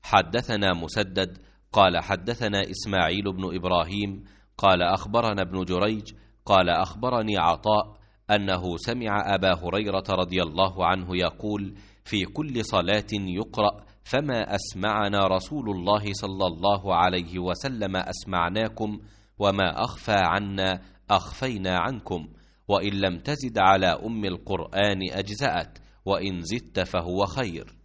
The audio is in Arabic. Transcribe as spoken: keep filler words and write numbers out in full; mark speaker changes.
Speaker 1: حدثنا مسدد قال حدثنا إسماعيل بن إبراهيم قال أخبرنا ابن جريج قال أخبرني عطاء أنه سمع أبا هريرة رضي الله عنه يقول في كل صلاة يقرأ فما أسمعنا رسول الله صلى الله عليه وسلم أسمعناكم وما أخفى عنا أخفينا عنكم، وإن لم تزد على أم القرآن أجزأت، وإن زدت فهو خير.